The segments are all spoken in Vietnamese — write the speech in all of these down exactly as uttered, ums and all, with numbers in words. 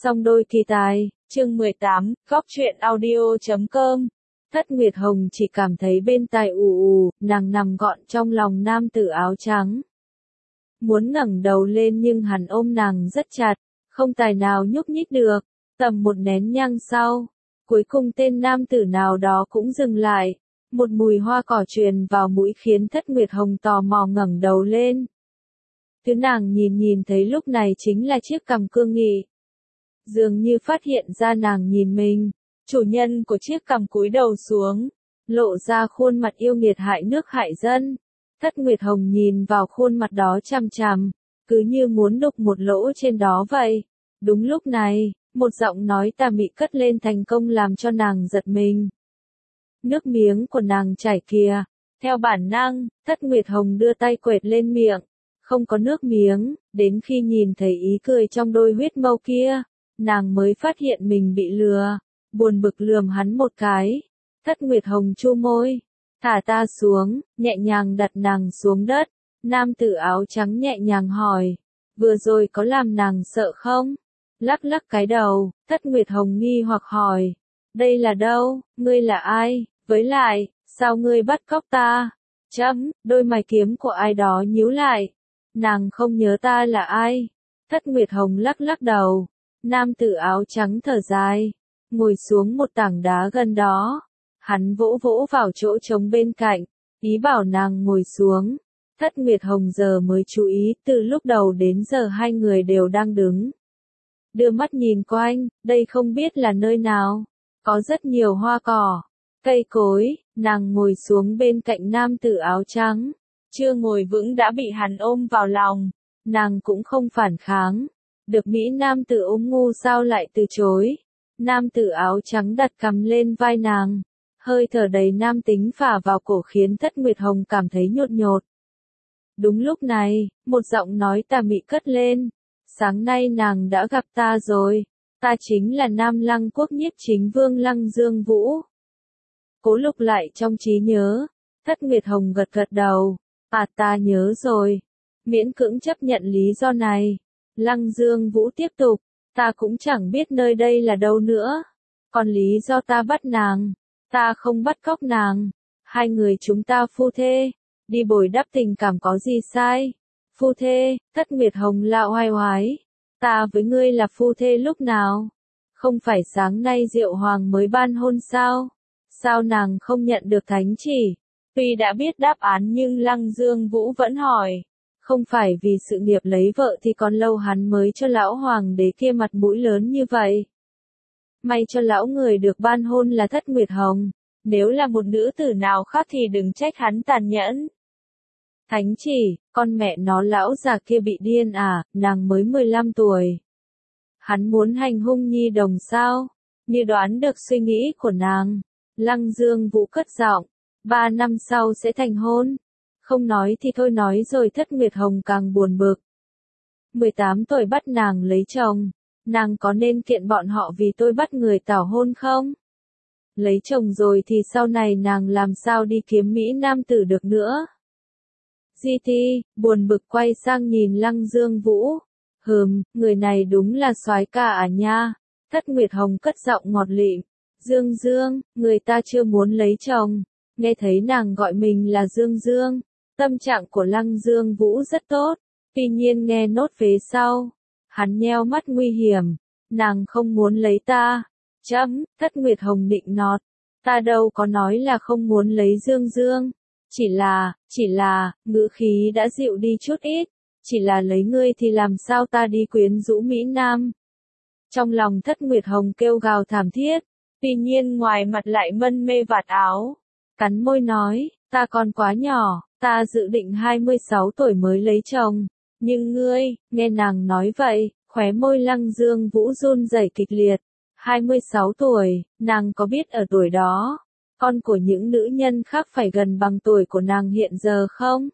Song đôi kỳ tài, chương mười tám, góc truyện audio chấm com. Thất Nguyệt Hồng chỉ cảm thấy bên tai ù ù, nàng nằm gọn trong lòng nam tử áo trắng. Muốn ngẩng đầu lên nhưng hắn ôm nàng rất chặt, không tài nào nhúc nhích được. Tầm một nén nhang sau, cuối cùng tên nam tử nào đó cũng dừng lại. Một mùi hoa cỏ truyền vào mũi khiến Thất Nguyệt Hồng tò mò ngẩng đầu lên. Thứ nàng nhìn nhìn thấy lúc này chính là chiếc cằm cương nghị. Dường như phát hiện ra nàng nhìn mình, chủ nhân của chiếc cằm cúi đầu xuống, lộ ra khuôn mặt yêu nghiệt hại nước hại dân. Thất Nguyệt Hồng nhìn vào khuôn mặt đó chằm chằm, cứ như muốn đục một lỗ trên đó vậy. Đúng lúc này, một giọng nói tà mị cất lên thành công làm cho nàng giật mình. Nước miếng của nàng chảy kìa. Theo bản năng, Thất Nguyệt Hồng đưa tay quệt lên miệng. Không có nước miếng, đến khi nhìn thấy ý cười trong đôi huyết mâu kia, nàng mới phát hiện mình bị lừa, buồn bực lườm hắn một cái. Thất Nguyệt Hồng chu môi, thả ta xuống, nhẹ nhàng đặt nàng xuống đất. Nam tử áo trắng nhẹ nhàng hỏi, vừa rồi có làm nàng sợ không? Lắc lắc cái đầu, Thất Nguyệt Hồng nghi hoặc hỏi, đây là đâu, ngươi là ai, với lại, sao ngươi bắt cóc ta? Chấm, đôi mày kiếm của ai đó nhíu lại. Nàng không nhớ ta là ai. Thất Nguyệt Hồng lắc lắc đầu. Nam tử áo trắng thở dài, ngồi xuống một tảng đá gần đó. Hắn vỗ vỗ vào chỗ trống bên cạnh, ý bảo nàng ngồi xuống. Thất Nguyệt Hồng giờ mới chú ý, từ lúc đầu đến giờ hai người đều đang đứng. Đưa mắt nhìn quanh, đây không biết là nơi nào. Có rất nhiều hoa cỏ, cây cối, nàng ngồi xuống bên cạnh nam tử áo trắng. Chưa ngồi vững đã bị hắn ôm vào lòng, nàng cũng không phản kháng. Được Mỹ nam tử ôm ngu sao lại từ chối. Nam tử áo trắng đặt cằm lên vai nàng, hơi thở đầy nam tính phả vào cổ khiến Thất Nguyệt Hồng cảm thấy nhột nhột. Đúng lúc này, một giọng nói tà mị cất lên, sáng nay nàng đã gặp ta rồi, ta chính là Nam Lăng Quốc nhiếp chính vương Lăng Dương Vũ. Cố lục lại trong trí nhớ, Thất Nguyệt Hồng gật gật đầu. À ta nhớ rồi. Miễn cưỡng chấp nhận lý do này. Lăng Dương Vũ tiếp tục. Ta cũng chẳng biết nơi đây là đâu nữa. Còn lý do ta bắt nàng. Ta không bắt cóc nàng. Hai người chúng ta phu thê. Đi bồi đắp tình cảm có gì sai. Phu thê, Thất Nguyệt Hồng lạo hoài hoái. Ta với ngươi là phu thê lúc nào? Không phải sáng nay Diệu Hoàng mới ban hôn sao? Sao nàng không nhận được thánh chỉ? Tuy đã biết đáp án nhưng Lăng Dương Vũ vẫn hỏi. Không phải vì sự nghiệp lấy vợ thì còn lâu hắn mới cho lão hoàng đế kia mặt mũi lớn như vậy. May cho lão người được ban hôn là Thất Nguyệt Hồng. Nếu là một nữ tử nào khác thì đừng trách hắn tàn nhẫn. Thánh chỉ, con mẹ nó lão già kia bị điên à, nàng mới mười lăm tuổi. Hắn muốn hành hung nhi đồng sao? Như đoán được suy nghĩ của nàng. Lăng Dương Vũ cất giọng. Ba năm sau sẽ thành hôn. Không nói thì thôi nói rồi. Thất Nguyệt Hồng càng buồn bực. mười tám tuổi bắt nàng lấy chồng. Nàng có nên kiện bọn họ vì tôi bắt người tảo hôn không? Lấy chồng rồi thì sau này nàng làm sao đi kiếm Mỹ nam tử được nữa? giê tê, buồn bực quay sang nhìn Lăng Dương Vũ. Hừm, người này đúng là soái ca à nha. Thất Nguyệt Hồng cất giọng ngọt lịm. Dương Dương, người ta chưa muốn lấy chồng. Nghe thấy nàng gọi mình là Dương Dương, tâm trạng của Lăng Dương Vũ rất tốt. Tuy nhiên nghe nốt vế sau, hắn nheo mắt nguy hiểm. Nàng không muốn lấy ta. Chấm, Thất Nguyệt Hồng định nọt. Ta đâu có nói là không muốn lấy Dương Dương. Chỉ là, chỉ là, ngữ khí đã dịu đi chút ít. Chỉ là lấy ngươi thì làm sao ta đi quyến rũ Mỹ Nam. Trong lòng Thất Nguyệt Hồng kêu gào thảm thiết. Tuy nhiên ngoài mặt lại mân mê vạt áo. Cắn môi nói, ta còn quá nhỏ, ta dự định hai mươi sáu tuổi mới lấy chồng. Nhưng ngươi, nghe nàng nói vậy, khóe môi Lăng Dương Vũ run rẩy kịch liệt. hai mươi sáu tuổi, nàng có biết ở tuổi đó, con của những nữ nhân khác phải gần bằng tuổi của nàng hiện giờ không?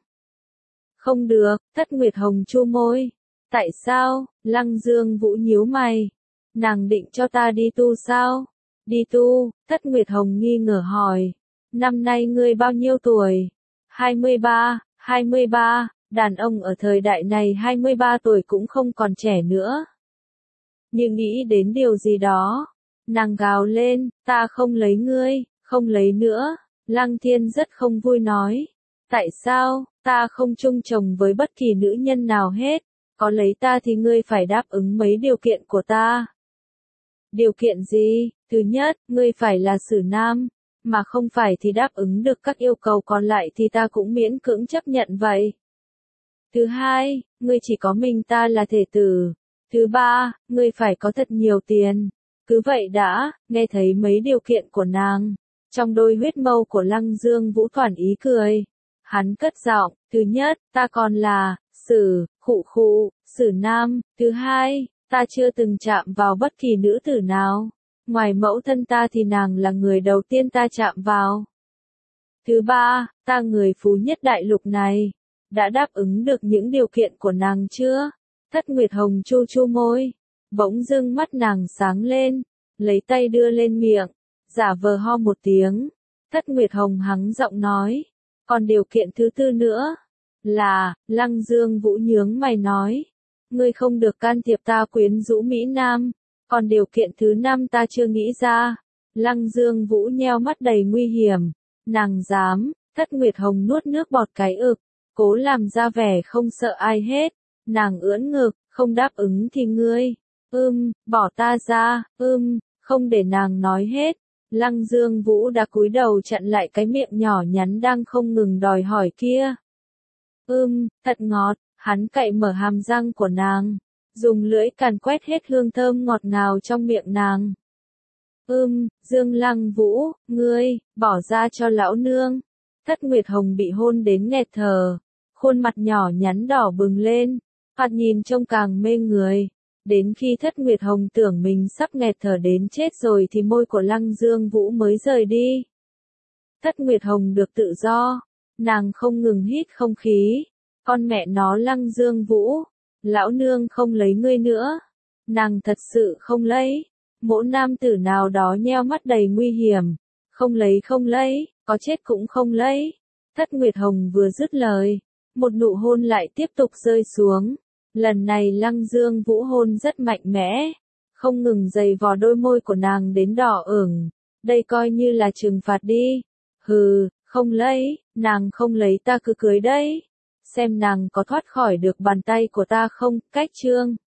Không được, Thất Nguyệt Hồng chu môi. Tại sao? Lăng Dương Vũ nhíu mày. Nàng định cho ta đi tu sao? Đi tu, Thất Nguyệt Hồng nghi ngờ hỏi. Năm nay ngươi bao nhiêu tuổi? hai mươi ba, hai mươi ba, đàn ông ở thời đại này hai mươi ba tuổi cũng không còn trẻ nữa. như nghĩ đến điều gì đó. Nàng gào lên, ta không lấy ngươi, không lấy nữa. Lăng Thiên rất không vui nói. Tại sao, ta không chung chồng với bất kỳ nữ nhân nào hết. Có lấy ta thì ngươi phải đáp ứng mấy điều kiện của ta. Điều kiện gì? Thứ nhất, ngươi phải là xử nam. Mà không phải thì đáp ứng được các yêu cầu còn lại thì ta cũng miễn cưỡng chấp nhận vậy. Thứ hai, ngươi chỉ có mình ta là thể tử. Thứ ba, ngươi phải có thật nhiều tiền. Cứ vậy đã, nghe thấy mấy điều kiện của nàng. Trong đôi huyết mâu của Lăng Dương Vũ thoảng ý cười. Hắn cất giọng, thứ nhất, ta còn là, xử, khụ khụ, xử nam. Thứ hai, ta chưa từng chạm vào bất kỳ nữ tử nào. Ngoài mẫu thân ta thì nàng là người đầu tiên ta chạm vào. Thứ ba, ta người phú nhất đại lục này. Đã đáp ứng được những điều kiện của nàng chưa? Thất Nguyệt Hồng chu chu môi. Bỗng dưng mắt nàng sáng lên. Lấy tay đưa lên miệng. Giả vờ ho một tiếng. Thất Nguyệt Hồng hắng giọng nói. Còn điều kiện thứ tư nữa. Là, Lăng Dương Vũ nhướng mày nói. Ngươi không được can thiệp ta quyến rũ Mỹ Nam. Còn điều kiện thứ năm ta chưa nghĩ ra. Lăng Dương Vũ nheo mắt đầy nguy hiểm. Nàng dám. Thất Nguyệt Hồng nuốt nước bọt cái ực. Cố làm ra vẻ không sợ ai hết. Nàng ưỡn ngực, không đáp ứng thì ngươi. Ưm, bỏ ta ra, ưm, không để nàng nói hết. Lăng Dương Vũ đã cúi đầu chặn lại cái miệng nhỏ nhắn đang không ngừng đòi hỏi kia. Ưm, thật ngọt, hắn cậy mở hàm răng của nàng. Dùng lưỡi càn quét hết hương thơm ngọt ngào trong miệng nàng. Ưm, Dương Lăng Vũ, ngươi, bỏ ra cho lão nương. Thất Nguyệt Hồng bị hôn đến nghẹt thở. Khuôn mặt nhỏ nhắn đỏ bừng lên. Thoạt nhìn trông càng mê người. Đến khi Thất Nguyệt Hồng tưởng mình sắp nghẹt thở đến chết rồi thì môi của Lăng Dương Vũ mới rời đi. Thất Nguyệt Hồng được tự do. Nàng không ngừng hít không khí. Con mẹ nó Lăng Dương Vũ. Lão nương không lấy ngươi nữa. Nàng thật sự không lấy. Mỗi nam tử nào đó nheo mắt đầy nguy hiểm. Không lấy không lấy, có chết cũng không lấy. Thất Nguyệt Hồng vừa dứt lời. Một nụ hôn lại tiếp tục rơi xuống. Lần này Lăng Dương Vũ hôn rất mạnh mẽ. Không ngừng giày vò đôi môi của nàng đến đỏ ửng. Đây coi như là trừng phạt đi. Hừ, không lấy, nàng không lấy ta cứ cưới đấy. Xem nàng có thoát khỏi được bàn tay của ta không, cách chương.